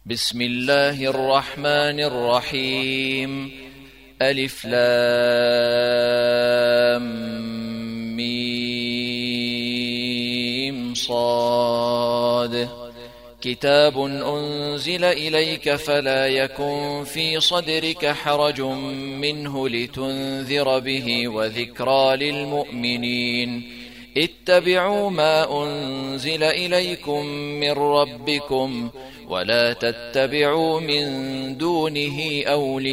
بسم الله الرحمن الرحيم. ألف لام ميم صاد. كتاب أنزل إليك فلا يكن في صدرك حرج منه لتنذر به وذكرى للمؤمنين. اتبعوا ما أنزل إليكم من ربكم ولا تتبعوا من دونه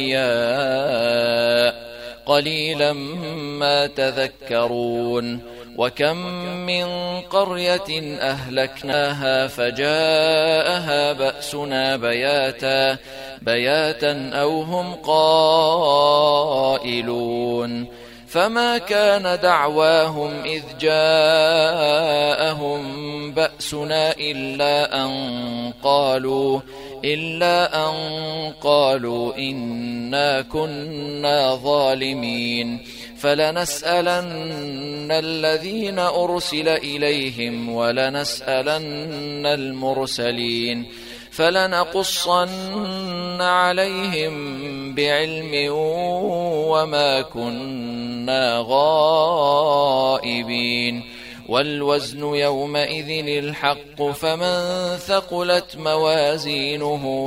أولياء قليلا ما تذكرون. وكم من قرية أهلكناها فجاءها بأسنا بياتا أو هم قائلون. فما كان دعواهم إذ جاءهم بأسنا إلا أن قالوا إنا كنا ظالمين. فلنسألن الذين أرسل إليهم ولنسألن المرسلين فلنقصن عليهم بعلم وما كنا غائبين. والوزن يومئذ الحق فمن ثقلت موازينه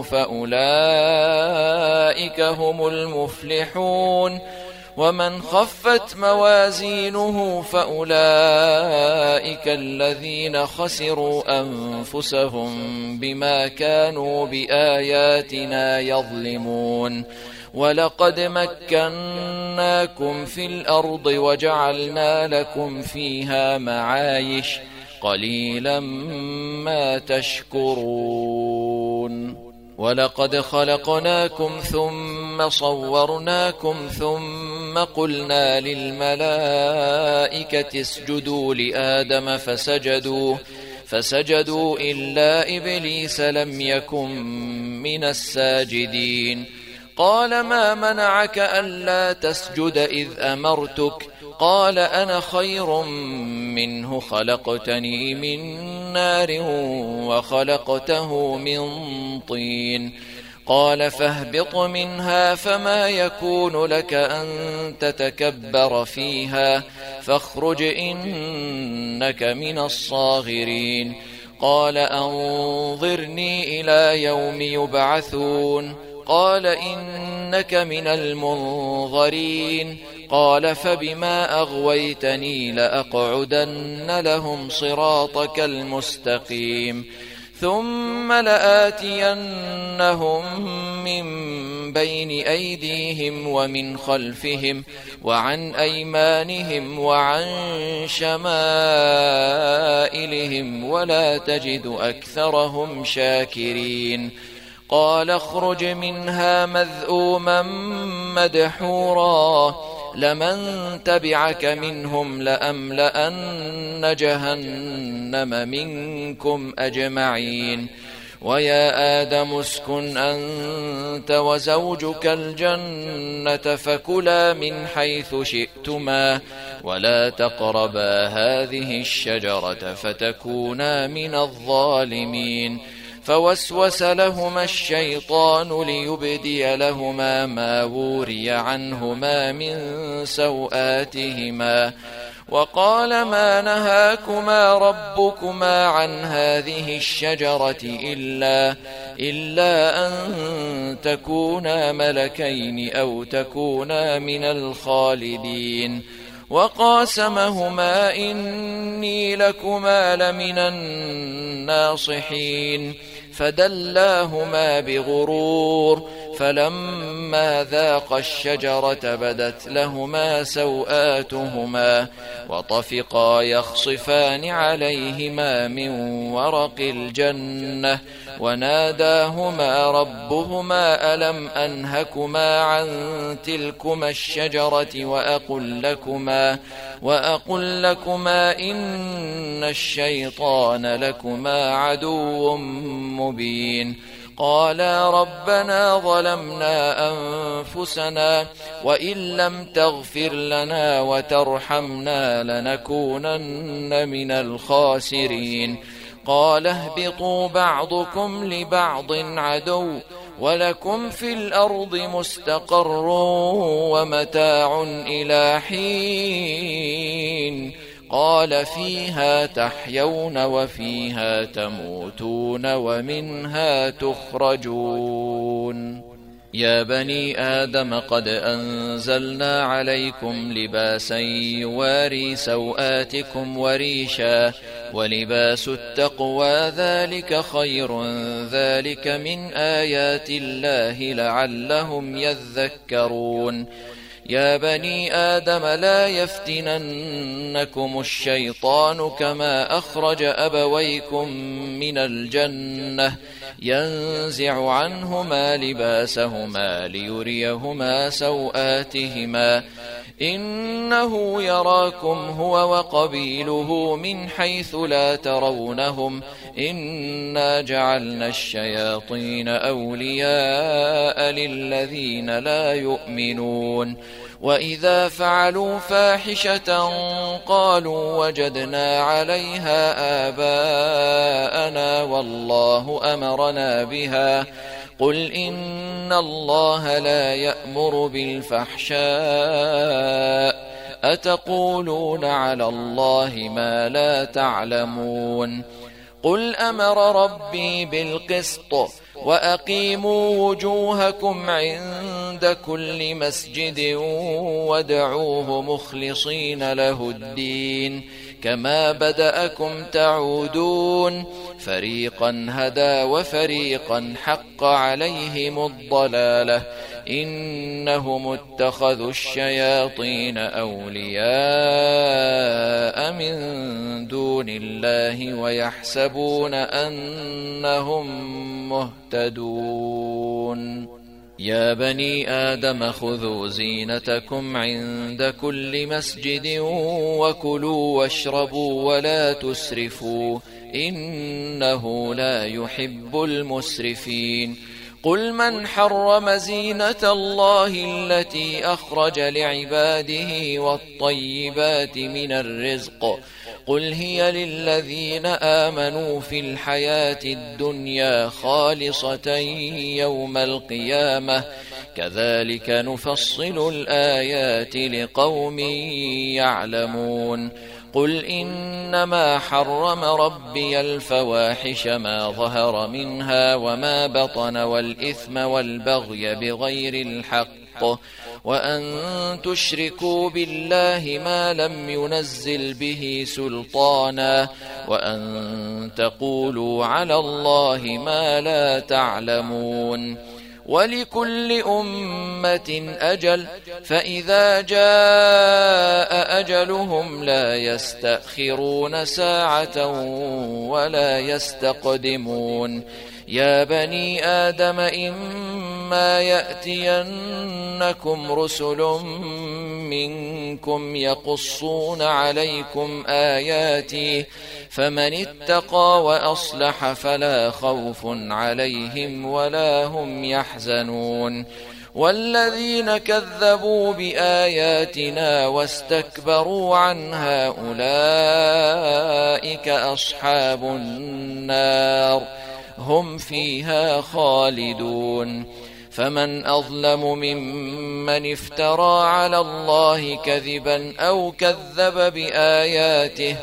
فأولئك هم المفلحون. ومن خفت موازينه فأولئك الذين خسروا أنفسهم بما كانوا بآياتنا يظلمون. ولقد مكناكم في الأرض وجعلنا لكم فيها معايش قليلا ما تشكرون. ولقد خلقناكم ثم صورناكم ثم قلنا للملائكة اسجدوا لآدم فسجدوا إلا إبليس لم يكن من الساجدين. قال ما منعك ألا تسجد إذ أمرتك؟ قال أنا خير منه خلقتني من نار وخلقته من طين. قال فاهبط منها فما يكون لك أن تتكبر فيها فاخرج إنك من الصاغرين. قال أنظرني إلى يوم يبعثون. قال إنك من المنظرين. قال فبما أغويتني لأقعدن لهم صراطك المستقيم ثم لآتينهم من بين أيديهم ومن خلفهم وعن أيمانهم وعن شمائلهم ولا تجد أكثرهم شاكرين. قال اخرج منها مذءوما مدحورا لمن تبعك منهم لأملأن جهنم منكم أجمعين. ويا آدم اسكن أنت وزوجك الجنة فكلا من حيث شئتما ولا تقربا هذه الشجرة فتكونا من الظالمين. فوسوس لهما الشيطان ليبدي لهما ما وري عنهما من سوآتهما وقال ما نهاكما ربكما عن هذه الشجرة إلا أن تكونا ملكين أو تكونا من الخالدين. وقاسمهما إني لكما لمن الناصحين. فدلاهما بغرور فلما ذاقا الشجرة بدت لهما سوآتهما وطفقا يخصفان عليهما من ورق الجنة وناداهما ربهما ألم أنهكما عن تلكما الشجرة وأقل لكما إن الشيطان لكما عدو مبين. قالا ربنا ظلمنا أنفسنا وإن لم تغفر لنا وترحمنا لنكونن من الخاسرين. قال اهبطوا بعضكم لبعض عدو ولكم في الأرض مستقر ومتاع إلى حين قال فيها تحيون وفيها تموتون ومنها تخرجون يا بني آدم قد أنزلنا عليكم لباسا يواري سوآتكم وريشا ولباس التقوى ذلك خير ذلك من آيات الله لعلهم يذكرون يا بني آدم لا يفتننكم الشيطان كما أخرج أبويكم من الجنة ينزع عنهما لباسهما ليريهما سوآتهما إنه يراكم هو وقبيله من حيث لا ترونهم إنا جعلنا الشياطين أولياء للذين لا يؤمنون وإذا فعلوا فاحشة قالوا وجدنا عليها آباءنا والله أمرنا بها قل إن الله لا يأمر بالفحشاء أتقولون على الله ما لا تعلمون قل أمر ربي بالقسط وأقيموا وجوهكم عند كل مسجد وادعوه مخلصين له الدين كما بدأكم تعودون فريقا هدى وفريقا حق عليهم الضلالة إنهم اتخذوا الشياطين أولياء من دون الله ويحسبون أنهم مهتدون يا بني آدم خذوا زينتكم عند كل مسجد وكلوا واشربوا ولا تسرفوا إنه لا يحب المسرفين قل من حرم زينة الله التي أخرج لعباده والطيبات من الرزق قل هي للذين آمنوا في الحياة الدنيا خالصة يوم القيامة كذلك نفصل الآيات لقوم يعلمون قل إنما حرم ربي الفواحش ما ظهر منها وما بطن والإثم والبغي بغير الحق وأن تشركوا بالله ما لم ينزل به سلطانا وأن تقولوا على الله ما لا تعلمون ولكل أمة أجل فإذا جاء أجلهم لا يستأخرون ساعة ولا يستقدمون يا بني آدم إما يأتينكم رسل منكم يقصون عليكم آياتي فمن اتقى وأصلح فلا خوف عليهم ولا هم يحزنون والذين كذبوا بآياتنا واستكبروا عنها أولئك أصحاب النار هم فيها خالدون فمن أظلم ممن افترى على الله كذبا أو كذب بآياته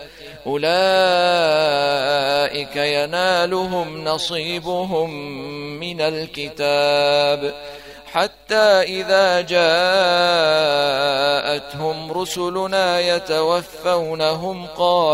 أولئك ينالهم نصيبهم من الكتاب حتى إذا جاءتهم رسلنا يتوفونهم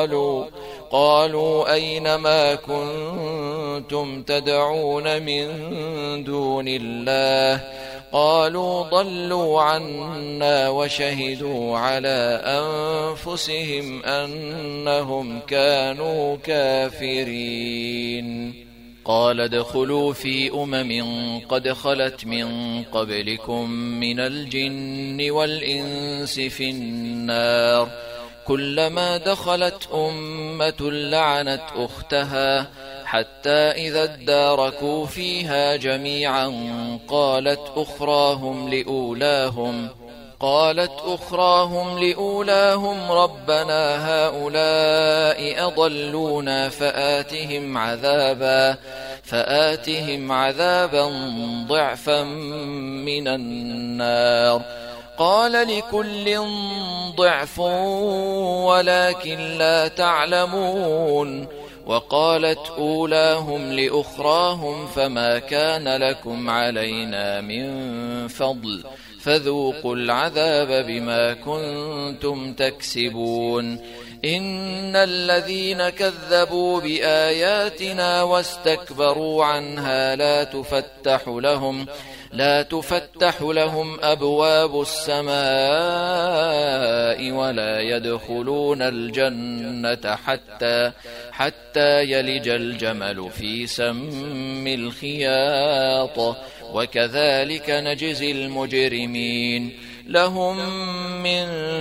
قالوا أين ما كنتم تدعون من دون الله قالوا ضلوا عنا وشهدوا على أنفسهم أنهم كانوا كافرين قال ادخلوا في قد خلت من قبلكم من الجن والإنس في النار كلما دخلت أمة لعنت أختها حتى إذا اداركوا فيها جميعا قالت أخراهم لأولاهم قالت أخراهم لأولاهم ربنا هؤلاء أضلونا فآتهم عذابا ضعفا من النار. قال لكل ضعف ولكن لا تعلمون. وقالت أولاهم لأخراهم فما كان لكم علينا من فضل فذوقوا العذاب بما كنتم تكسبون. إن الذين كذبوا بآياتنا واستكبروا عنها لا تفتح لهم أبواب السماء ولا يدخلون الجنة حتى يلج الجمل في سم الخياط وكذلك نجزي المجرمين. لهم من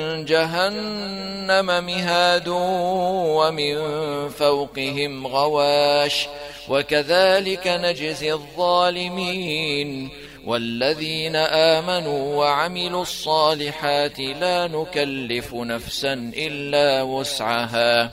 جهنم مهاد ومن فوقهم غواش وكذلك نجزي الظالمين. والذين آمنوا وعملوا الصالحات لا نكلف نفسا إلا وسعها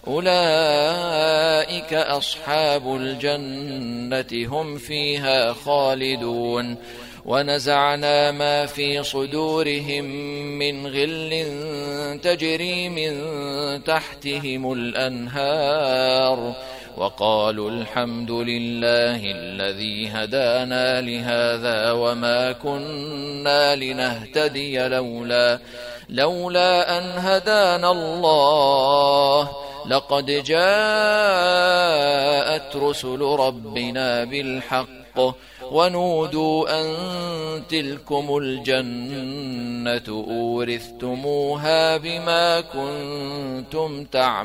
أولئك أصحاب الجنة هم فيها خالدون. ونزعنا ما في صدورهم من غل تجري من تحتهم الأنهار وقالوا الحمد لله الذي هدانا لهذا وما كنا لنهتدي لولا أن هدانا الله لقد جاءت رسل ربنا بالحق ونودوا أن تلكم الجنة أورثتموها بما كنتم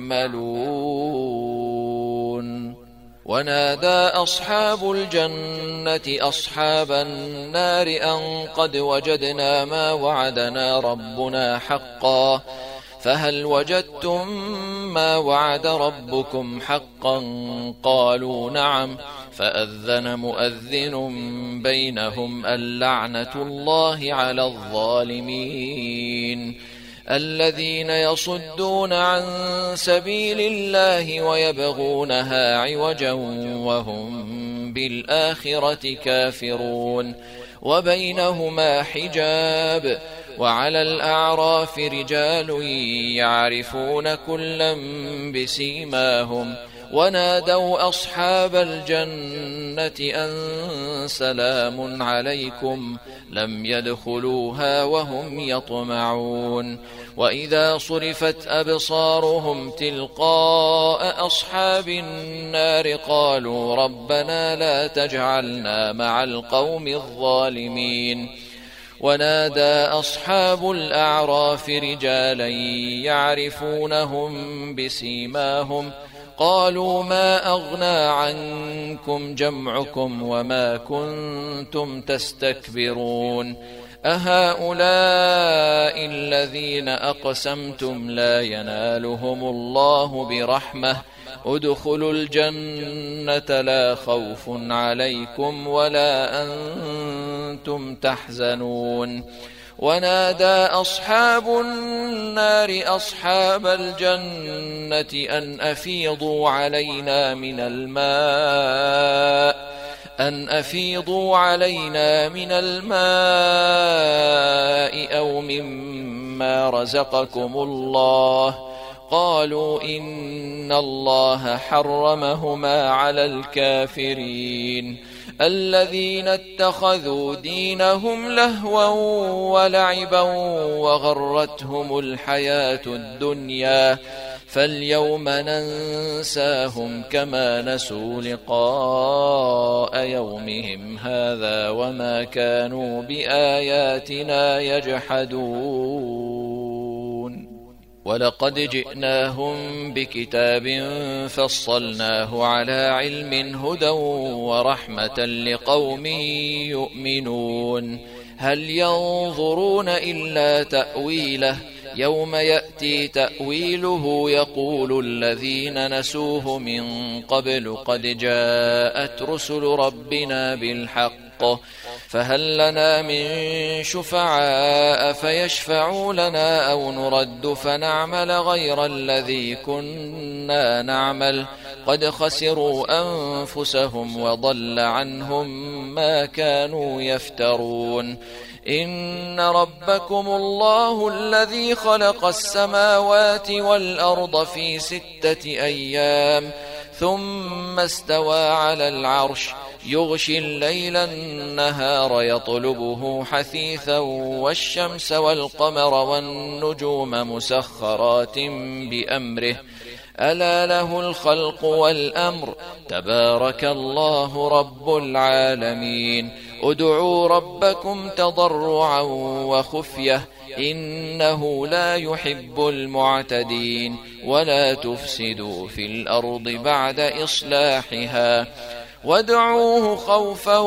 تعملون. ونادى أصحاب الجنة أصحاب النار أن قد وجدنا ما وعدنا ربنا حقا فهل وجدتم ما وعد ربكم حقا؟ قالوا نعم. فأذن مؤذن بينهم اللعنة الله على الظالمين. الذين يصدون عن سبيل الله ويبغونها عوجا وهم بالآخرة كافرون. وبينهما حجاب. وعلى الأعراف رجال يعرفون كلا بسيماهم ونادوا أصحاب الجنة أن سلام عليكم لم يدخلوها وهم يطمعون. وإذا صرفت أبصارهم تلقاء أصحاب النار قالوا ربنا لا تجعلنا مع القوم الظالمين. ونادى أصحاب الأعراف رجالا يعرفونهم بسيماهم قالوا ما أغنى عنكم جمعكم وما كنتم تستكبرون أهؤلاء الذين أقسمتم لا ينالهم الله برحمة ادخلوا الجنة لا خوف عليكم ولا أنتم تحزنون. ونادى أصحاب النار أصحاب الجنة أن أفيضوا علينا من الماء أو مما رزقكم الله. قالوا إن الله حرمهما على الكافرين. الذين اتخذوا دينهم لهوا ولعبا وغرتهم الحياة الدنيا فاليوم ننساهم كما نسوا لقاء يومهم هذا وما كانوا بآياتنا يجحدون. ولقد جئناهم بكتاب فصلناه على علم هدى ورحمة لقوم يؤمنون. هل ينظرون إلا تأويله يوم يأتي تأويله يقول الذين نسوه من قبل قد جاءت رسل ربنا بالحق فهل لنا من شفعاء فيشفعوا لنا أو نرد فنعمل غير الذي كنا نعمل قد خسروا أنفسهم وضل عنهم ما كانوا يفترون إن ربكم الله الذي خلق السماوات والأرض في 6 أيام ثم استوى على العرش يغشي الليل النهار يطلبه حثيثا والشمس والقمر والنجوم مسخرات بأمره ألا له الخلق والأمر تبارك الله رب العالمين ادعوا ربكم تضرعا وخفية إنه لا يحب المعتدين ولا تفسدوا في الأرض بعد إصلاحها وادعوه خوفا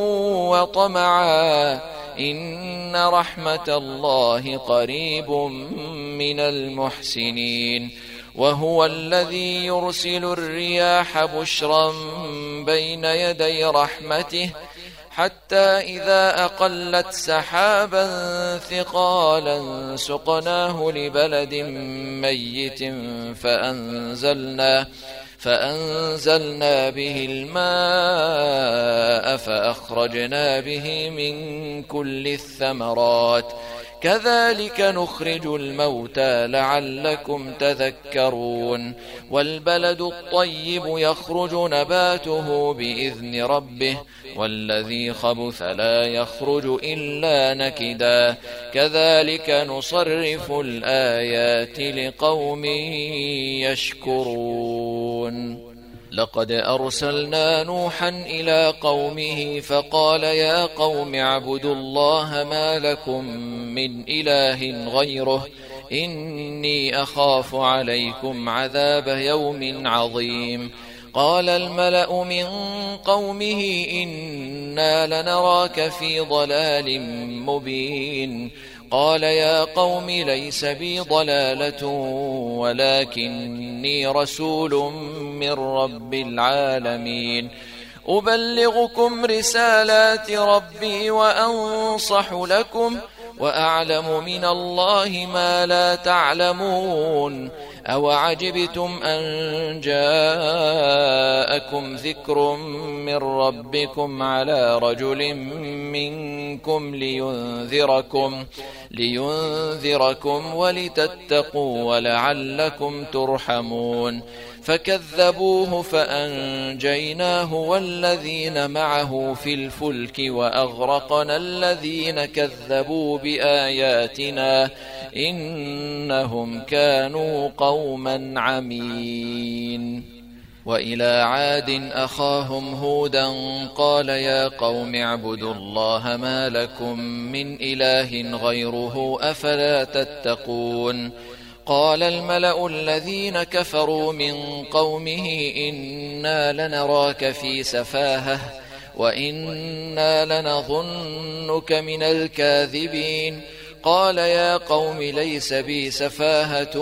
وطمعا إن رحمة الله قريب من المحسنين وهو الذي يرسل الرياح بشرا بين يدي رحمته حتى إذا أقلت سحابا ثقالا سقناه لبلد ميت فأنزلنا به الماء فأخرجنا به من كل الثمرات كذلك نخرج الموتى لعلكم تذكرون والبلد الطيب يخرج نباته بإذن ربه والذي خبث لا يخرج إلا نكدا كذلك نصرف الآيات لقوم يشكرون لقد أرسلنا نوحا إلى قومه فقال يا قوم اعبدوا الله ما لكم من إله غيره إني أخاف عليكم عذاب يوم عظيم قال الملأ من قومه إنا لنراك في ضلال مبين قال يا قوم ليس بي ضلالة ولكني رسول من رب العالمين أبلغكم رسالات ربي وأنصح لكم وأعلم من الله ما لا تعلمون أوعجبتم أن جاءكم ذكر من ربكم على رجل منكم لينذركم ولتتقوا ولعلكم ترحمون فكذبوه فأنجيناه والذين معه في الفلك وأغرقنا الذين كذبوا بآياتنا إنهم كانوا قوما عمين وإلى عاد أخاهم هودا قال يا قوم اعبدوا الله ما لكم من إله غيره أفلا تتقون قال الملأ الذين كفروا من قومه إنا لنراك في سفاهة وإنا لنظنك من الكاذبين قال يا قوم ليس بي سفاهة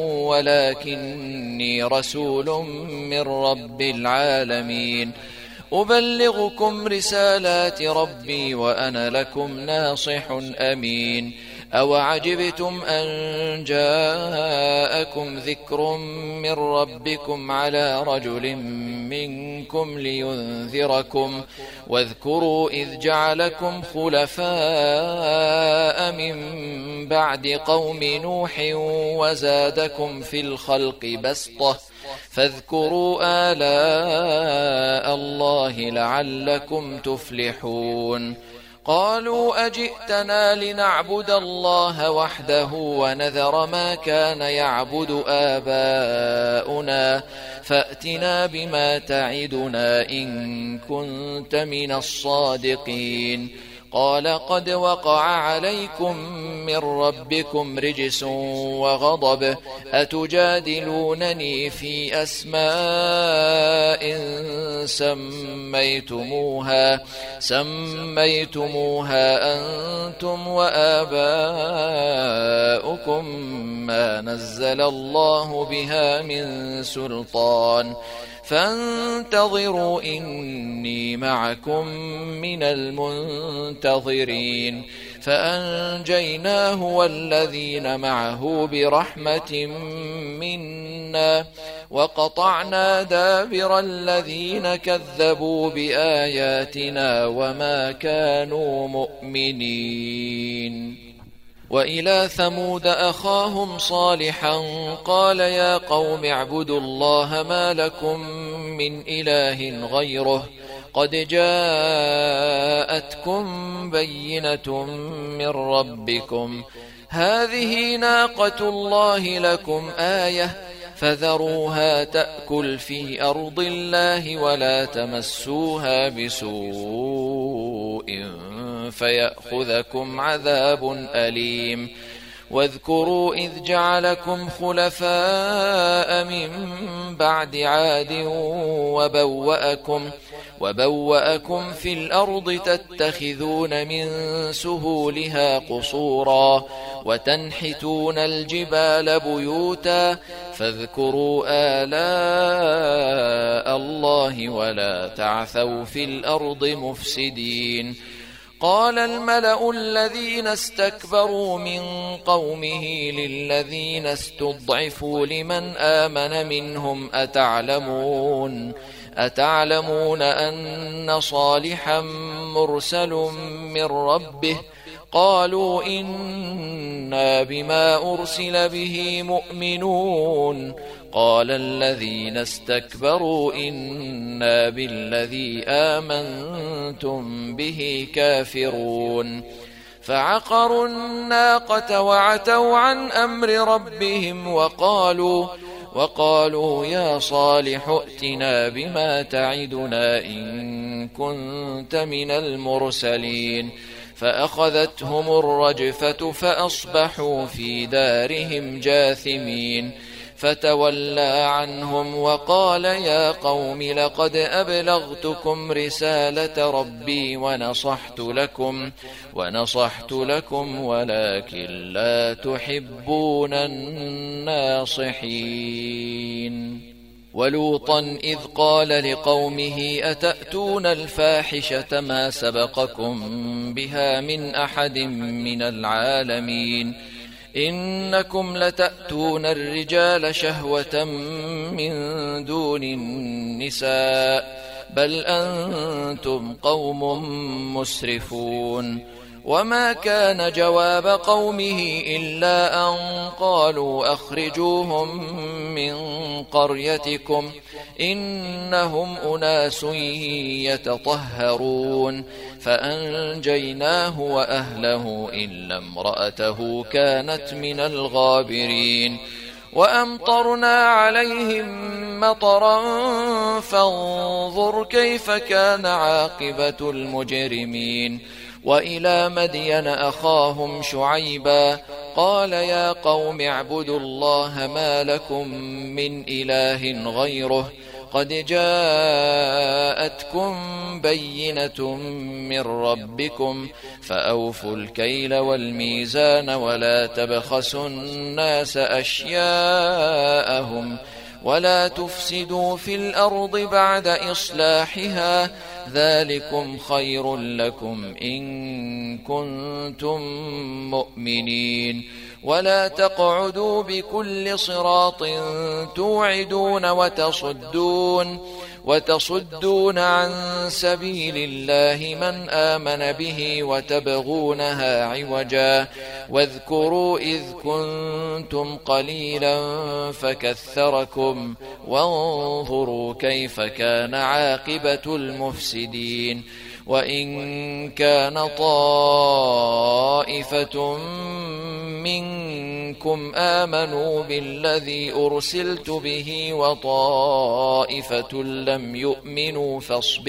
ولكني رسول من رب العالمين أبلغكم رسالات ربي وأنا لكم ناصح أمين أوعجبتم أن جاءكم ذكر من ربكم على رجل منكم لينذركم واذكروا إذ جعلكم خلفاء من بعد قوم نوح وزادكم في الخلق بسطة فاذكروا آلاء الله لعلكم تفلحون قالوا أجئتنا لنعبد الله وحده ونذر ما كان يعبد آباؤنا فأتنا بما تعدنا إن كنت من الصادقين قال قد وقع عليكم من ربكم رجس وغضب أتجادلونني في أسماء سميتموها أنتم وآباؤكم ما نزل الله بها من سلطان فانتظروا إني معكم من المنتظرين فأنجيناه والذين معه برحمة منا وقطعنا دابر الذين كذبوا بآياتنا وما كانوا مؤمنين. وإلى ثمود أخاهم صالحا قال يا قوم اعبدوا الله ما لكم من إله غيره قد جاءتكم بينة من ربكم هذه ناقة الله لكم آية فذروها تأكل في أرض الله ولا تمسوها بسوء فيأخذكم عذاب أليم. واذكروا إذ جعلكم خلفاء من بعد عاد وبوأكم في الأرض تتخذون من سهولها قصورا وتنحتون الجبال بيوتا فاذكروا آلاء الله ولا تعثوا في الأرض مفسدين. قال الملأ الذين استكبروا من قومه للذين استضعفوا لمن آمن منهم أتعلمون أن صالحا مرسل من ربه قالوا إنا بما أرسل به مؤمنون. قال الذين استكبروا إنا بالذي آمنتم به كافرون. فعقروا الناقة وعتوا عن أمر ربهم وقالوا يا صالح ائتنا بما تعدنا إن كنت من المرسلين. فأخذتهم الرجفة فأصبحوا في دارهم جاثمين. فتولى عنهم وقال يا قوم لقد أبلغتكم رسالة ربي ونصحت لكم ولكن لا تحبون الناصحين. ولوطا إذ قال لقومه أتأتون الفاحشة ما سبقكم بها من أحد من العالمين إنكم لتأتون الرجال شهوة من دون النساء بل أنتم قوم مسرفون. وما كان جواب قومه إلا أن قالوا أخرجوهم من قريتكم إنهم أناس يتطهرون. فأنجيناه وأهله إلا امرأته كانت من الغابرين. وأمطرنا عليهم مطرا فانظر كيف كان عاقبة المجرمين. وإلى مدين أخاهم شعيبا قال يا قوم اعبدوا الله ما لكم من إله غيره قد جاءتكم بينة من ربكم فأوفوا الكيل والميزان ولا تبخسوا الناس أشياءهم ولا تفسدوا في الأرض بعد إصلاحها ذلكم خير لكم إن كنتم مؤمنين. ولا تقعدوا بكل صراط توعدون وتصدون عن سبيل الله من آمن به وتبغونها عوجا. واذكروا إذ كنتم قليلا فكثركم وانظروا كيف كان عاقبة المفسدين. وإن كان طائفة منكم آمنوا بالذي أرسلت به وطائفة لم يؤمنوا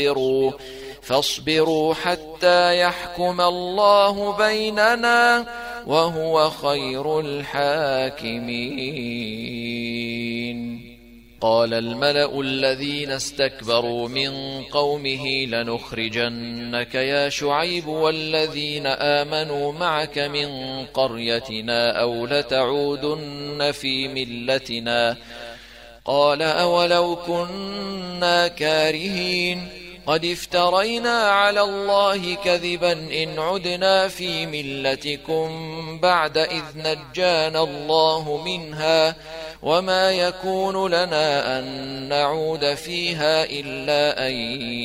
فاصبروا حتى يحكم الله بيننا وهو خير الحاكمين. قال الملأ الذين استكبروا من قومه لنخرجنك يا شعيب والذين آمنوا معك من قريتنا قال أولو كنا كارهين قد افترينا على الله كذبا إن عدنا في ملتكم بعد إذ نجانا الله منها وما يكون لنا أن نعود فيها إلا أن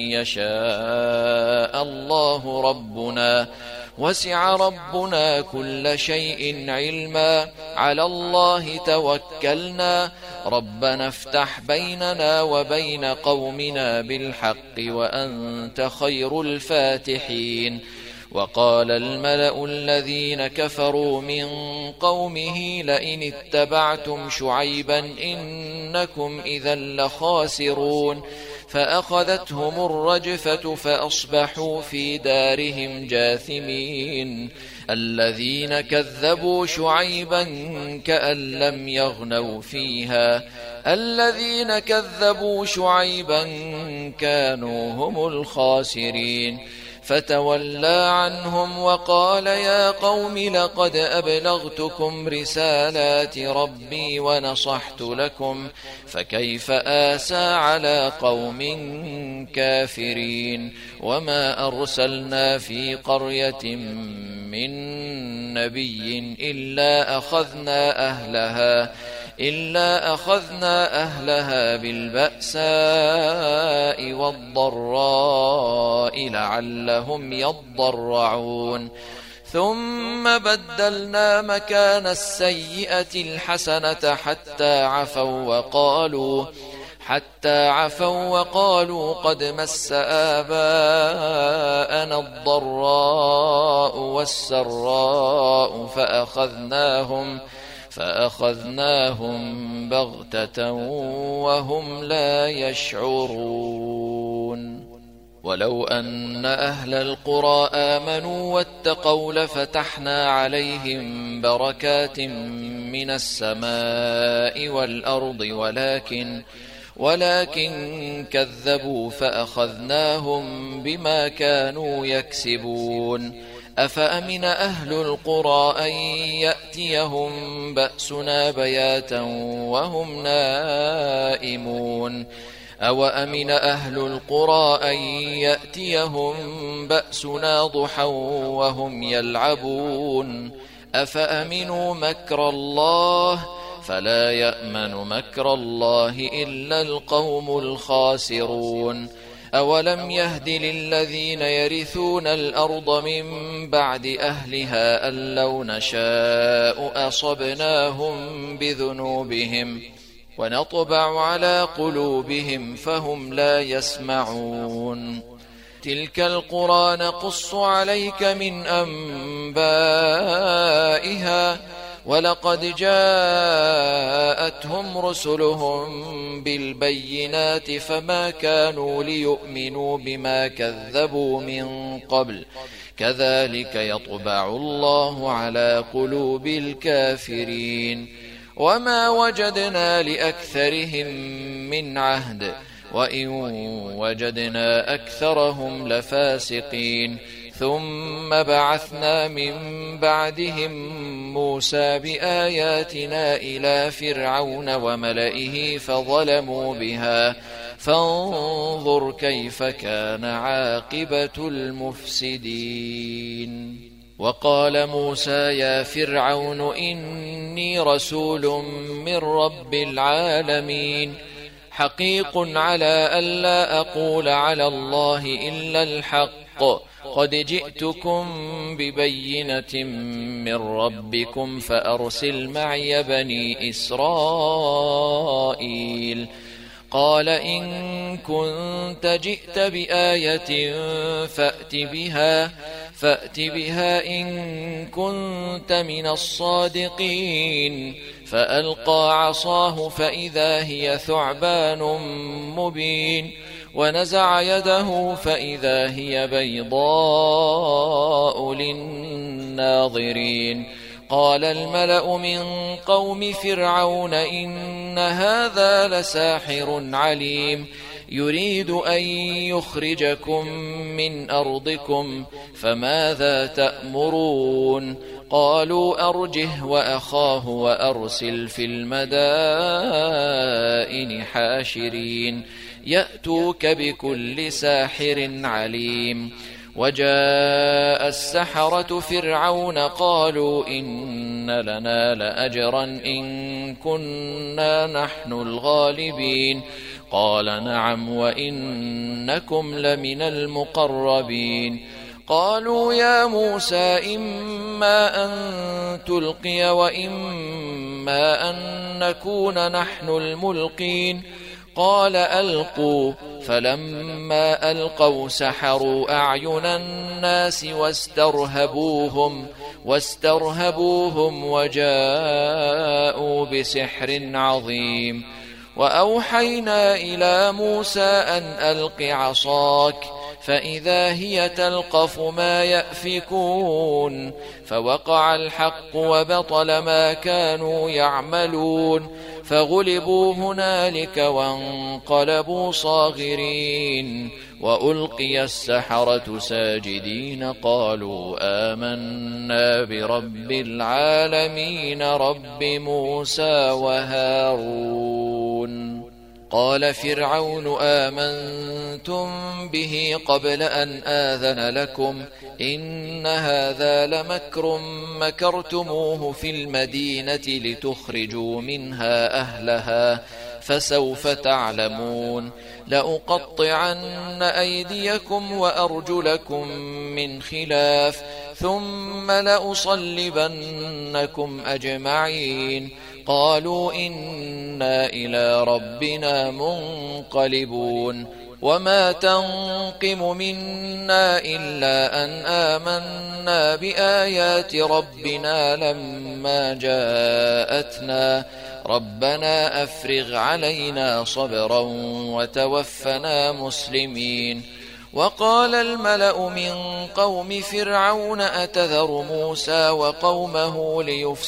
يشاء الله ربنا وسع ربنا كل شيء علما على الله توكلنا ربنا افتح بيننا وبين قومنا بالحق وأنت خير الفاتحين. وقال الملأ الذين كفروا من قومه لئن اتبعتم شعيبا إنكم إذا لخاسرون فأخذتهم الرجفة فأصبحوا في دارهم جاثمين. الذين كذبوا شعيبا كأن لم يغنوا فيها الذين كذبوا شعيبا كانوا هم الخاسرين. فتولى عنهم وقال يا قوم لقد أبلغتكم رسالات ربي ونصحت لكم فكيف آسى على قوم كافرين. وما أرسلنا في قرية من نبي إلا أخذنا أهلها بالبأساء والضراء لعلهم يضرعون. ثم بدلنا مكان السيئة الحسنة حتى عفوا وقالوا قد مس آباءنا الضراء والسراء فأخذناهم بغتة وهم لا يشعرون. ولو أن أهل القرى آمنوا واتقوا لفتحنا عليهم بركات من السماء والأرض ولكن كذبوا فأخذناهم بما كانوا يكسبون. أفأمن أهل القرى أن يأتيهم بأسنا بياتا وهم نائمون أو أمن أهل القرى أن يأتيهم بأسنا ضحى وهم يلعبون أفأمنوا مكر الله فلا يأمن مكر الله إلا القوم الخاسرون. أولم يهد للذين يرثون الأرض من بعد أهلها أن لو نشاء أصبناهم بذنوبهم ونطبع على قلوبهم فهم لا يسمعون. تلك القرى نقص عليك من أنبائها ولقد جاءتهم رسلهم بالبينات فما كانوا ليؤمنوا بما كذبوا من قبل كذلك يطبع الله على قلوب الكافرين. وما وجدنا لأكثرهم من عهد وإن وجدنا أكثرهم لفاسقين. ثم بعثنا من بعدهم موسى بآياتنا إلى فرعون وملئه فظلموا بها فانظر كيف كان عاقبة المفسدين. وقال موسى يا فرعون إني رسول من رب العالمين حقيق على ألا أقول على الله إلا الحق قد جئتكم ببينة من ربكم فأرسل معي بني إسرائيل. قال إن كنت جئت بآية فأت بها إن كنت من الصادقين. فألقى عصاه فإذا هي ثعبان مبين ونزع يده فإذا هي بيضاء للناظرين. قال الملأ من قوم فرعون إن هذا لساحر عليم يريد أن يخرجكم من أرضكم فماذا تأمرون. قالوا أرجه وأخاه وأرسل في المدائن حاشرين يأتوك بكل ساحر عليم. وجاء السحرة فرعون قالوا إن لنا لأجرا إن كنا نحن الغالبين قال نعم وإنكم لمن المقربين. قالوا يا موسى إما أن تلقي وإما أن نكون نحن الملقين قال ألقوا. فلما ألقوا سحروا أعين الناس واسترهبوهم وجاءوا بسحر عظيم. وأوحينا إلى موسى أن ألق عصاك فإذا هي تلقف ما يأفكون فوقع الحق وبطل ما كانوا يعملون فغلبوا هنالك وانقلبوا صاغرين. وألقي السحرة ساجدين قالوا آمنا برب العالمين رب موسى وهارون. قال فرعون آمنتم به قبل أن آذن لكم إن هذا لمكر مكرتموه في المدينة لتخرجوا منها أهلها فسوف تعلمون. لأقطعن أيديكم وأرجلكم من خلاف ثم لأصلبنكم أجمعين. قالوا إنا إلى ربنا منقلبون. وما تنقم منا إلا أن آمنا بآيات ربنا لما جاءتنا ربنا أفرغ علينا صبرا وتوفنا مسلمين. وقال الملأ من قوم فرعون أتذر موسى وقومه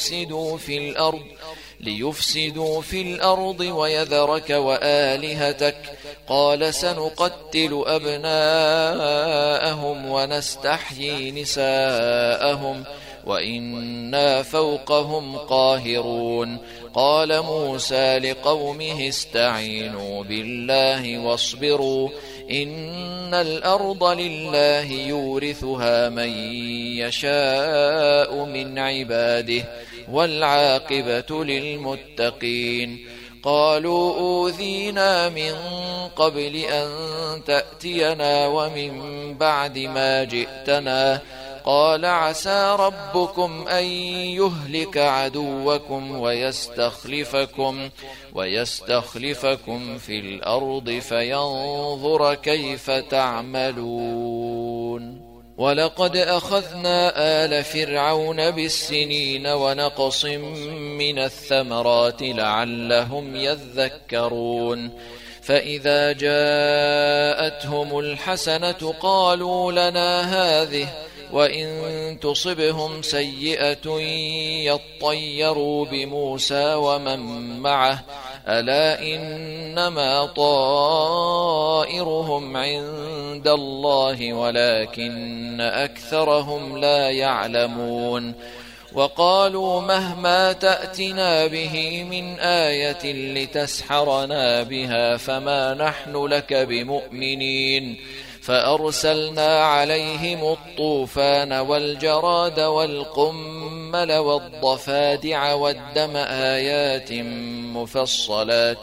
ليفسدوا في الأرض ويذرك وآلهتك قال سنقتل أبناءهم ونستحيي نساءهم وإنا فوقهم قاهرون. قال موسى لقومه استعينوا بالله واصبروا إن الأرض لله يورثها من يشاء من عباده والعاقبة للمتقين. قالوا أوذينا من قبل أن تأتينا ومن بعد ما جئتنا قال عسى ربكم أن يهلك عدوكم ويستخلفكم في الأرض فينظر كيف تعملون. ولقد أخذنا آل فرعون بالسنين ونقص من الثمرات لعلهم يذكرون. فإذا جاءتهم الحسنة قالوا لنا هذه وإن تصبهم سيئة يطيروا بموسى ومن معه ألا إنما طائرهم عند الله ولكن أكثرهم لا يعلمون. وقالوا مهما تأتنا به من آية لتسحرنا بها فما نحن لك بمؤمنين. فأرسلنا عليهم الطوفان والجراد والقمل والضفادع والدم آيات مفصلات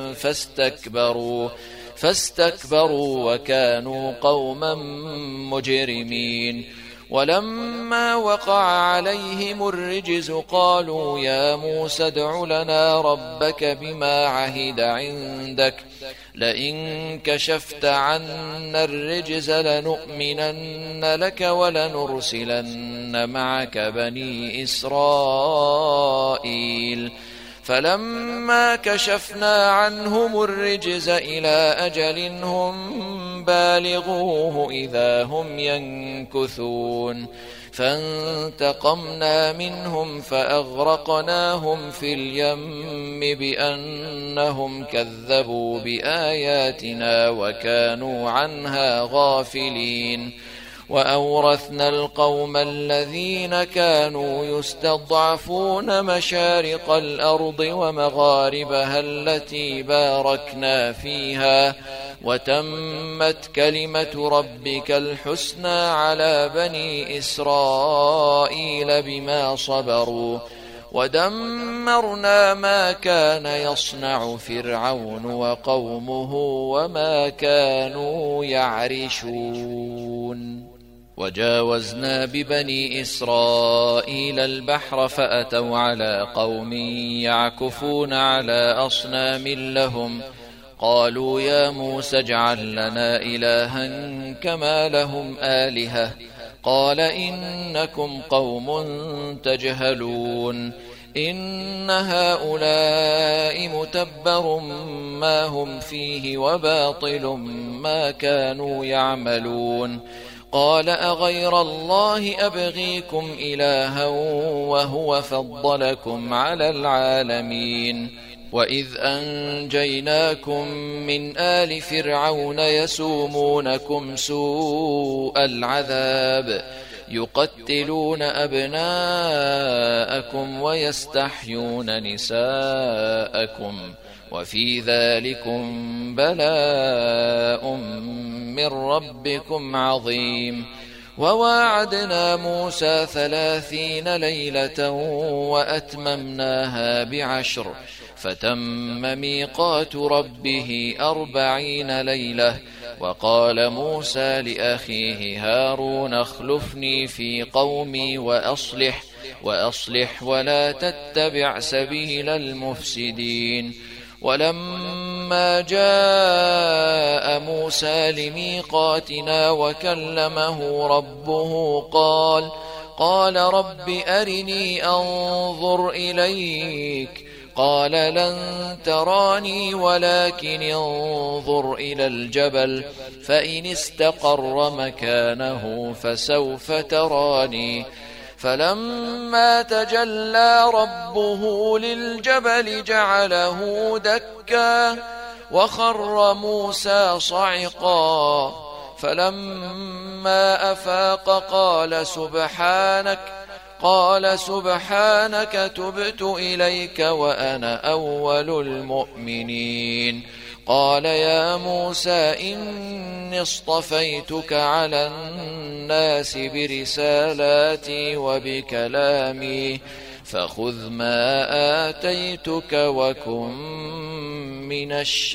فاستكبروا وكانوا قوما مجرمين. ولما وقع عليهم الرجز قالوا يا موسى ادع لنا ربك بما عهد عندك لئن كشفت عنا الرجز لنؤمنن لك ولنرسلن معك بني إسرائيل. فلما كشفنا عنهم الرجز إلى أجل هم بالغوه إذا هم ينكثون. فانتقمنا منهم فأغرقناهم في اليم بأنهم كذبوا بآياتنا وكانوا عنها غافلين. وأورثنا القوم الذين كانوا يستضعفون مشارق الأرض ومغاربها التي باركنا فيها وتمت كلمة ربك الحسنى على بني إسرائيل بما صبروا ودمرنا ما كان يصنع فرعون وقومه وما كانوا يعرشون وجاوزنا ببني إسرائيل البحر فأتوا على قوم يعكفون على أصنام لهم قالوا يا موسى اجعل لنا إلها كما لهم آلهة قال إنكم قوم تجهلون إن هؤلاء متبر ما هم فيه وباطل ما كانوا يعملون قال أغير الله أبغيكم إلها وهو فضلكم على العالمين وإذ أنجيناكم من آل فرعون يسومونكم سوء العذاب يقتلون أبناءكم ويستحيون نساءكم وفي ذلكم بلاء من ربكم عظيم وواعدنا موسى 30 ليلة وأتممناها ب10 فتم ميقات ربه 40 ليلة وقال موسى لأخيه هارون اخلفني في قومي وأصلح ولا تتبع سبيل المفسدين ولما جاء موسى لميقاتنا وكلمه ربه قال رب أرني أنظر إليك قال لن تراني ولكن انظر إلى الجبل فإن استقر مكانه فسوف تراني فلما تجلى ربه للجبل جعله دكا وخر موسى صعقا فلما أفاق قال سبحانك تبت إليك وأنا أول المؤمنين قال يا موسى إني اصطفيتك على الناس برسالاتي وبكلامي فخذ ما آتيتك وكن من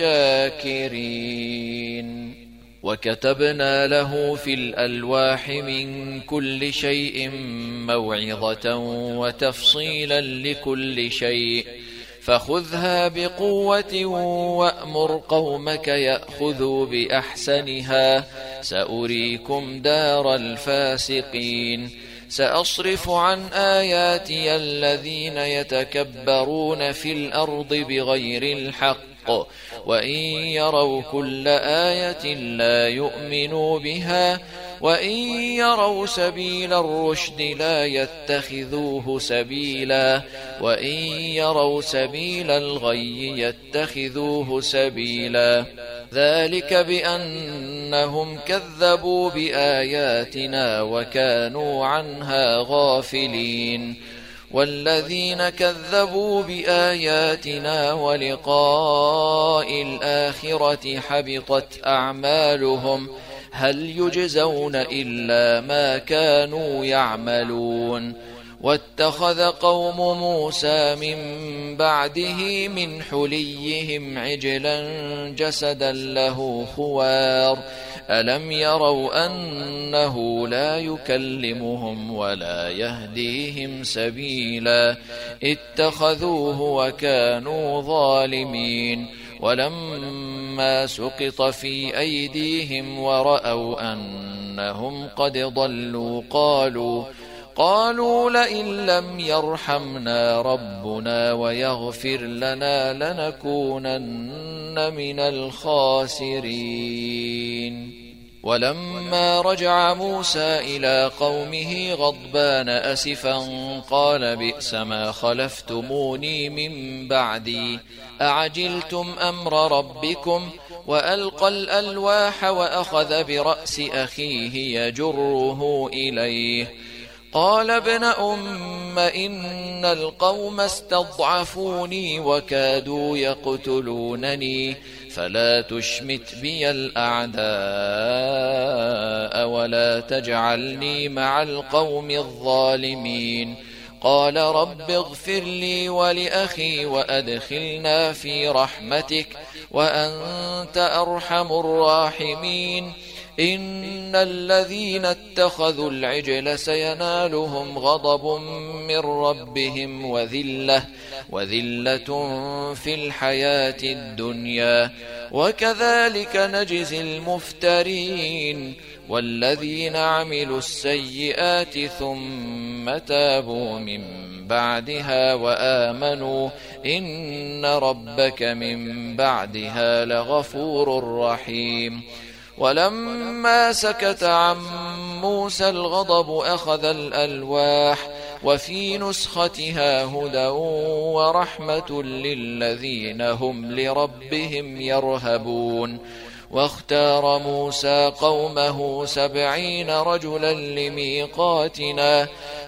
الشاكرين وكتبنا له في الألواح من كل شيء موعظة وتفصيلا لكل شيء فخذها بقوة وأمر قومك يأخذوا بأحسنها سأريكم دار الفاسقين سأصرف عن آياتي الذين يتكبرون في الأرض بغير الحق وإن يروا كل آية لا يؤمنوا بها وإن يروا سبيل الرشد لا يتخذوه سبيلا وإن يروا سبيل الغي يتخذوه سبيلا ذلك بأنهم كذبوا بآياتنا وكانوا عنها غافلين والذين كذبوا بآياتنا ولقاء الآخرة حبطت أعمالهم هل يجزون إلا ما كانوا يعملون واتخذ قوم موسى من بعده من حليهم عجلا جسدا له خوار ألم يروا أنه لا يكلمهم ولا يهديهم سبيلا اتخذوه وكانوا ظالمين ولما سقط في أيديهم ورأوا أنهم قد ضلوا قالوا لئن لم يرحمنا ربنا ويغفر لنا لنكونن من الخاسرين ولما رجع موسى إلى قومه غضبان أسفا قال بئس ما خلفتموني من بعدي أعجلتم أمر ربكم وألقى الألواح وأخذ برأس أخيه يجره إليه قال ابن أم إن القوم استضعفوني وكادوا يقتلونني فلا تشمت بي الأعداء ولا تجعلني مع القوم الظالمين قال رب اغفر لي ولأخي وأدخلنا في رحمتك وأنت أرحم الراحمين إن الذين اتخذوا العجل سينالهم غضب من ربهم وذلة في الحياة الدنيا وكذلك نجزي المفترين والذين عملوا السيئات ثم تابوا من بعدها وآمنوا إن ربك من بعدها لغفور رحيم ولما سكت عن موسى الغضب أخذ الألواح وفي نسختها هدى ورحمة للذين هم لربهم يرهبون واختار موسى قومه 70 رجلا لميقاتنا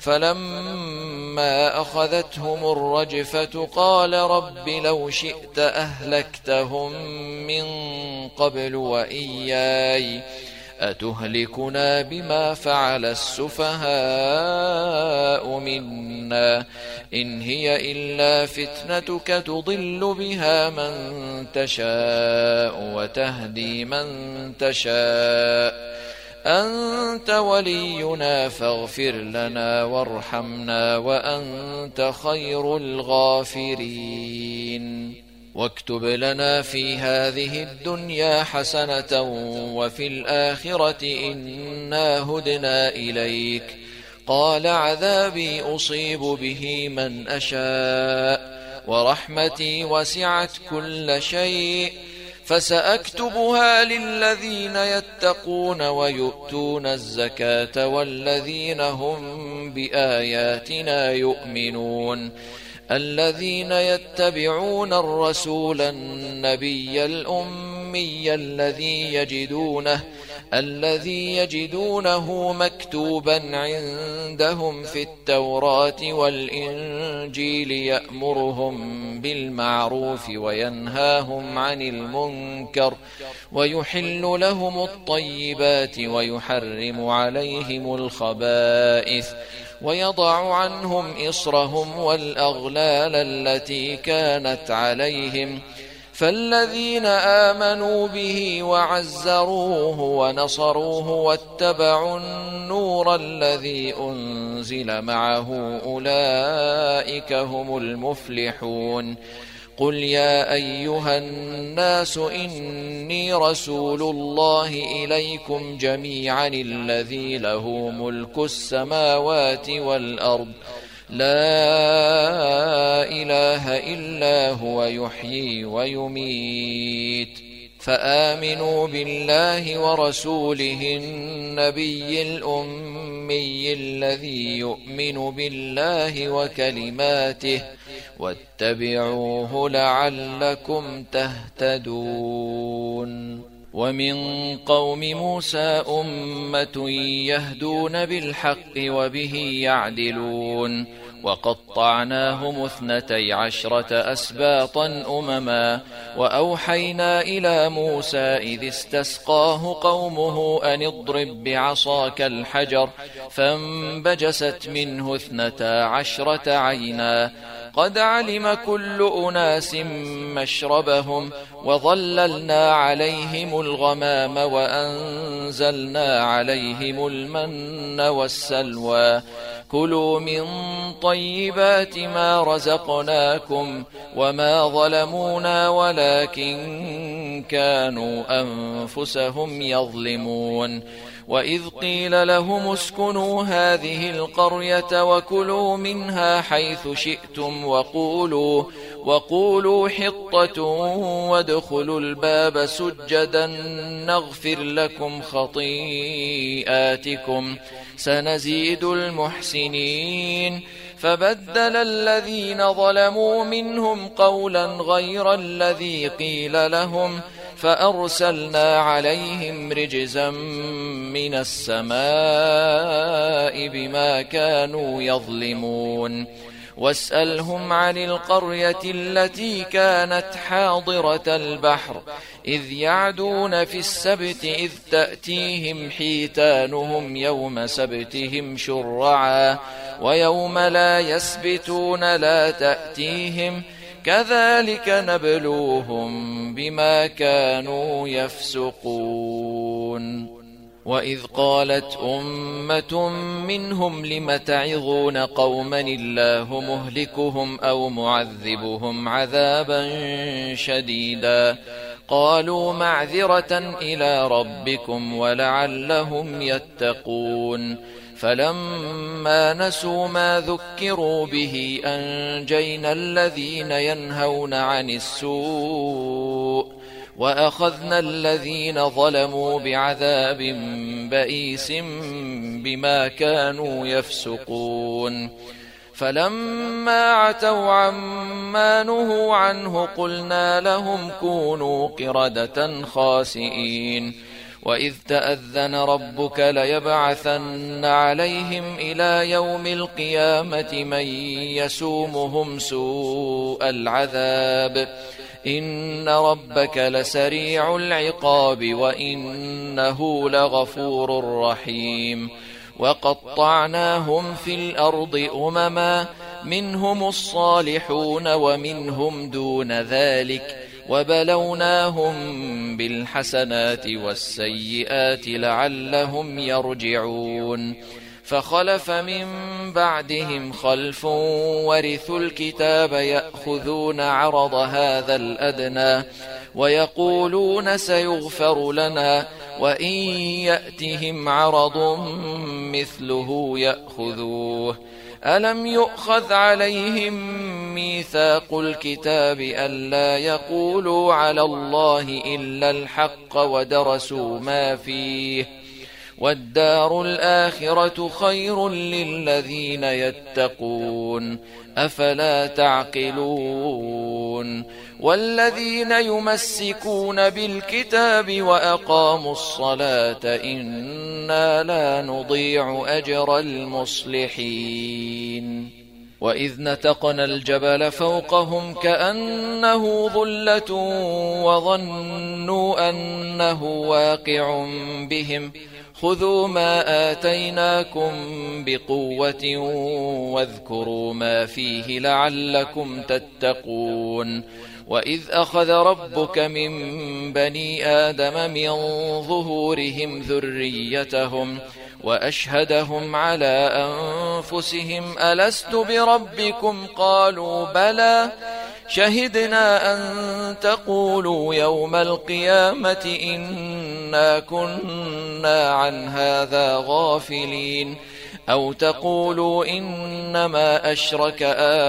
فلما أخذتهم الرجفة قال رب لو شئت أهلكتهم من قبل وإياي أتهلكنا بما فعل السفهاء منا إن هي إلا فتنتك تضل بها من تشاء وتهدي من تشاء أنت ولينا فاغفر لنا وارحمنا وأنت خير الغافرين واكتب لنا في هذه الدنيا حسنة وفي الآخرة إنا هدنا إليك قال عذابي أصيب به من أشاء ورحمتي وسعت كل شيء فسأكتبها للذين يتقون ويؤتون الزكاة والذين هم بآياتنا يؤمنون الذين يتبعون الرسول النبي الأمي الذي يجدونه مكتوبا عندهم في التوراة والإنجيل يأمرهم بالمعروف وينهاهم عن المنكر ويحل لهم الطيبات ويحرم عليهم الخبائث ويضع عنهم إصرهم والأغلال التي كانت عليهم فالذين آمنوا به وعزروه ونصروه واتبعوا النور الذي أنزل معه أولئك هم المفلحون قل يا أيها الناس إني رسول الله إليكم جميعا الذي له ملك السماوات والأرض لا إله إلا هو يحيي ويميت فآمنوا بالله ورسوله النبي الأمي الذي يؤمن بالله وكلماته واتبعوه لعلكم تهتدون ومن قوم موسى أمة يهدون بالحق وبه يعدلون وقطعناهم 12 أسباطا أمما وأوحينا إلى موسى إذ استسقاه قومه أن اضرب بعصاك الحجر فانبجست منه 12 عينا قد علم كل أناس مشربهم وظللنا عليهم الغمام وأنزلنا عليهم المن والسلوى كلوا من طيبات ما رزقناكم وما ظلمونا ولكن كانوا أنفسهم يظلمون وإذ قيل لهم اسكنوا هذه القرية وكلوا منها حيث شئتم وقولوا حطة وادخلوا الباب سجدا نغفر لكم خطيئاتكم سنزيد المحسنين. فبدل الذين ظلموا منهم قولا غير الذي قيل لهم فأرسلنا عليهم رجزا من السماء بما كانوا يظلمون. واسألهم عن القرية التي كانت حاضرة البحر إذ يعدون في السبت إذ تأتيهم حيتانهم يوم سبتهم شرعا ويوم لا يسبتون لا تأتيهم كذلك نبلوهم بما كانوا يفسقون. وإذ قالت أمة منهم لم تعظون قوما الله مهلكهم أو معذبهم عذابا شديدا قالوا معذرة إلى ربكم ولعلهم يتقون. فلما نسوا ما ذكروا به أنجينا الذين ينهون عن السوء وأخذنا الذين ظلموا بعذاب بئيس بما كانوا يفسقون. فلما عتوا عما نهوا عنه قلنا لهم كونوا قردة خاسئين. وإذ تأذن ربك ليبعثن عليهم إلى يوم القيامة من يسومهم سوء العذاب إن ربك لسريع العقاب وإنه لغفور رحيم. وقطعناهم في الأرض أمما منهم الصالحون ومنهم دون ذلك وبلوناهم بالحسنات والسيئات لعلهم يرجعون. فخلف من بعدهم خلف ورثوا الكتاب يأخذون عرض هذا الأدنى ويقولون سيغفر لنا وإن يأتهم عرض مثله يأخذوه. ألم يؤخذ عليهم ميثاق الكتاب ألا يقولوا على الله إلا الحق ودرسوا ما فيه والدار الآخرة خير للذين يتقون أفلا تعقلون. والذين يمسكون بالكتاب وأقاموا الصلاة إنا لا نضيع أجر المصلحين. وإذ نتقنا الجبل فوقهم كأنه ظلة وظنوا أنه واقع بهم خذوا ما آتيناكم بقوة واذكروا ما فيه لعلكم تتقون. وإذ أخذ ربك من بني آدم من ظهورهم ذريتهم وأشهدهم على أنفسهم ألست بربكم قالوا بلى شهدنا أن تقولوا يوم القيامة إنا كنا عن هذا غافلين أو تقولوا إنما أشرك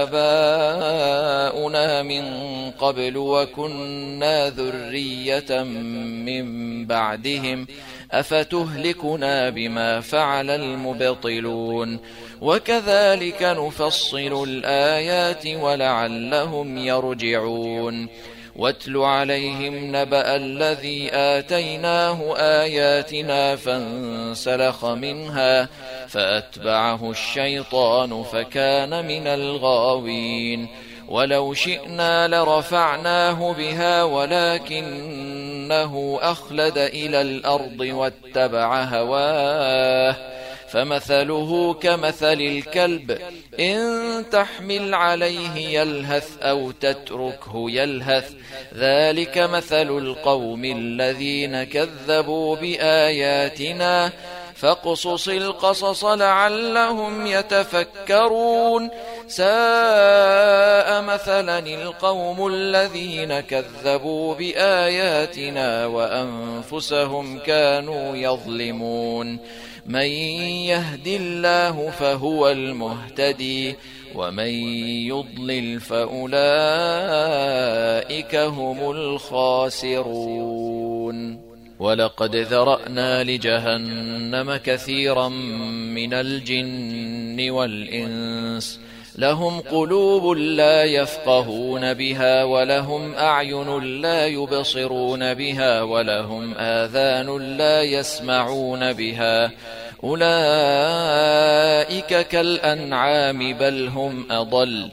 آباؤنا من قبل وكنا ذرية من بعدهم أفتهلكنا بما فعل المبطلون وكذلك نفصل الآيات ولعلهم يرجعون. واتل عليهم نبأ الذي آتيناه آياتنا فانسلخ منها فأتبعه الشيطان فكان من الغاوين. ولو شئنا لرفعناه بها ولكنه أخلد إلى الأرض واتبع هواه فمثله كمثل الكلب إن تحمل عليه يلهث أو تتركه يلهث ذلك مثل القوم الذين كذبوا بآياتنا فاقصص القصص لعلهم يتفكرون ساء مثلا القوم الذين كذبوا بآياتنا وأنفسهم كانوا يظلمون. من يهد الله فهو المهتدي ومن يضلل فأولئك هم الخاسرون ولقد ذرأنا لجهنم كثيرا من الجن والإنس لهم قلوب لا يفقهون بها ولهم أعين لا يبصرون بها ولهم آذان لا يسمعون بها أولئك كالأنعام بل هم أضل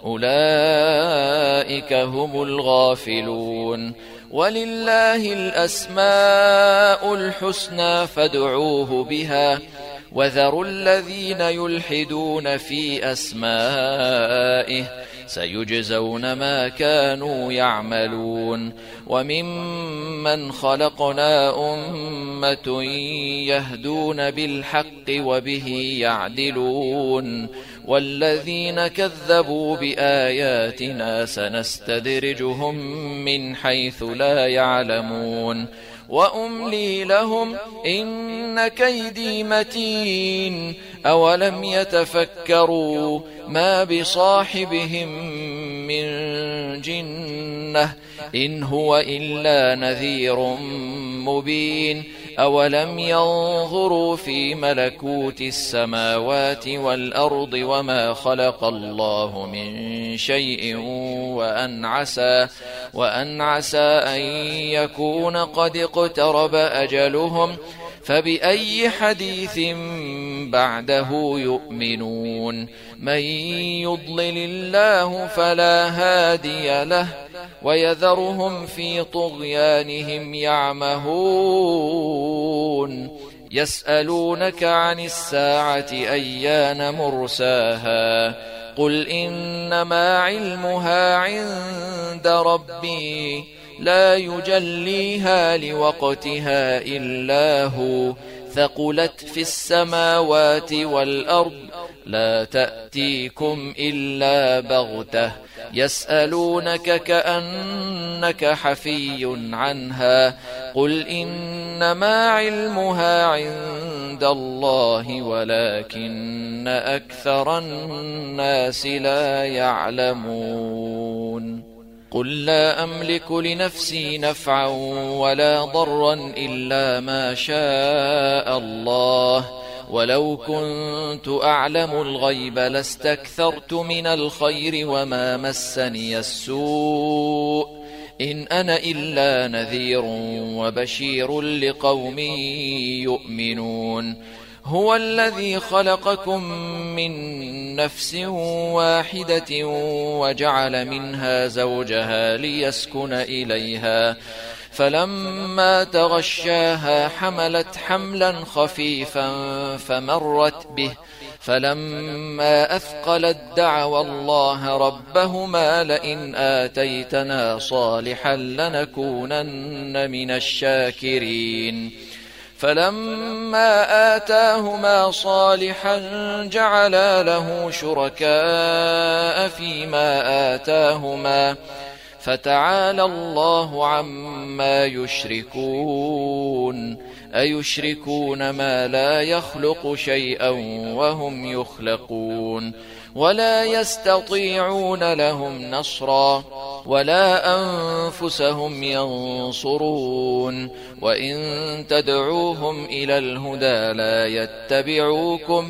أولئك هم الغافلون ولله الأسماء الحسنى فادعوه بها وذروا الذين يلحدون في أسمائه سيجزون ما كانوا يعملون وممن خلقنا أمة يهدون بالحق وبه يعدلون والذين كذبوا بآياتنا سنستدرجهم من حيث لا يعلمون وأملي لهم إن كيدي متين أولم يتفكروا ما بصاحبهم من جنة إن هو إلا نذير مبين أولم ينظروا في ملكوت السماوات والأرض وما خلق الله من شيء وأن عسى أن يكون قد اقترب أجلهم فبأي حديث بعده يؤمنون من يضلل الله فلا هادي له ويذرهم في طغيانهم يعمهون يسألونك عن الساعة أيان مرساها قل إنما علمها عند ربي لا يجليها لوقتها إلا هو ثقلت في السماوات والأرض لا تأتيكم إلا بغتة يسألونك كأنك حفي عنها قل إنما علمها عند الله ولكن أكثر الناس لا يعلمون قل لا أملك لنفسي نفعا ولا ضرا إلا ما شاء الله ولو كنت أعلم الغيب لاستكثرت من الخير وما مسني السوء إن أنا إلا نذير وبشير لقوم يؤمنون هو الذي خلقكم من نفس واحدة وجعل منها زوجها ليسكن إليها فلما تغشاها حملت حملا خفيفا فمرت به فلما أثقلت دعوا الله ربهما لئن آتيتنا صالحا لنكونن من الشاكرين فلما آتاهما صالحا جعلا له شركاء فيما آتاهما فتعالى الله عما يشركون أيشركون ما لا يخلق شيئا وهم يخلقون ولا يستطيعون لهم نصرا ولا أنفسهم ينصرون وإن تدعوهم إلى الهدى لا يتبعوكم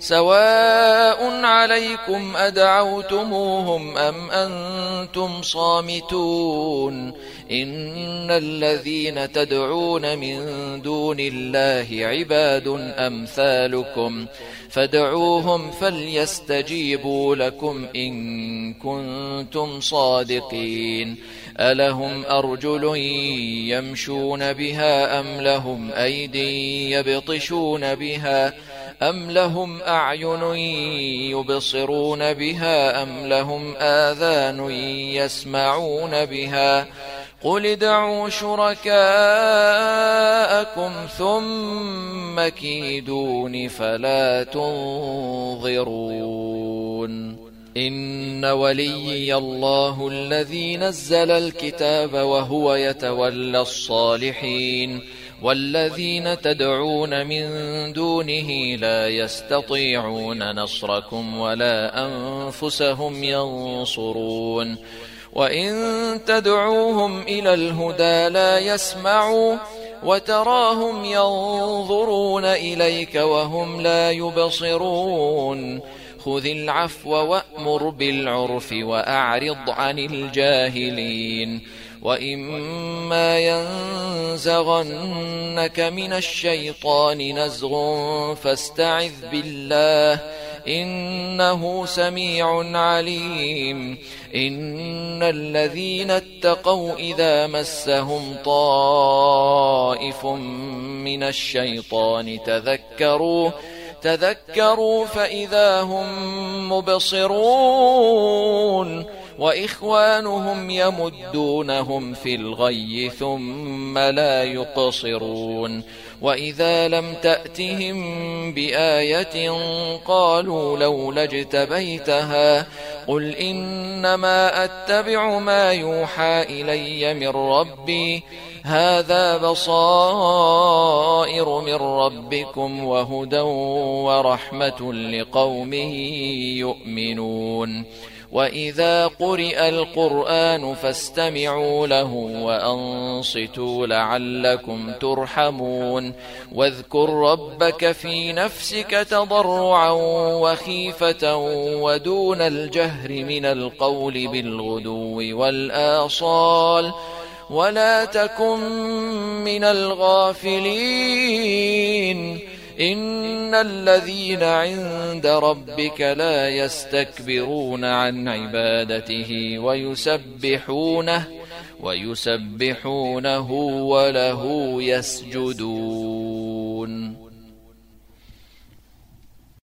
سواء عليكم أدعوتموهم أم أنتم صامتون إن الذين تدعون من دون الله عباد أمثالكم فادعوهم فليستجيبوا لكم إن كنتم صادقين ألهم أرجل يمشون بها أم لهم أيدي يبطشون بها أم لهم أعين يبصرون بها أم لهم آذان يسمعون بها قل ادعوا شركاءكم ثم كيدون فلا تنظرون إن وليي الله الذي نزل الكتاب وهو يتولى الصالحين والذين تدعون من دونه لا يستطيعون نصركم ولا أنفسهم ينصرون وإن تدعوهم إلى الهدى لا يسمعوا وتراهم ينظرون إليك وهم لا يبصرون خذ العفو وأمر بالعرف وأعرض عن الجاهلين وإما ينزغنك من الشيطان نزغ فاستعذ بالله إنه سميع عليم إن الذين اتقوا إذا مسهم طائف من الشيطان تذكروا فإذا هم مبصرون وإخوانهم يمدونهم في الغي ثم لا يقصرون وإذا لم تأتهم بآية قالوا لولا اجتبيتها قل إنما أتبع ما يوحى إلي من ربي هذا بصائر من ربكم وهدى ورحمة لقوم يؤمنون وإذا قرئ القرآن فاستمعوا له وأنصتوا لعلكم ترحمون واذكر ربك في نفسك تضرعا وخيفة ودون الجهر من القول بالغدو والآصال ولا تكن من الغافلين إن الذين عند ربك لا يستكبرون عن عبادته ويسبحونه وله يسجدون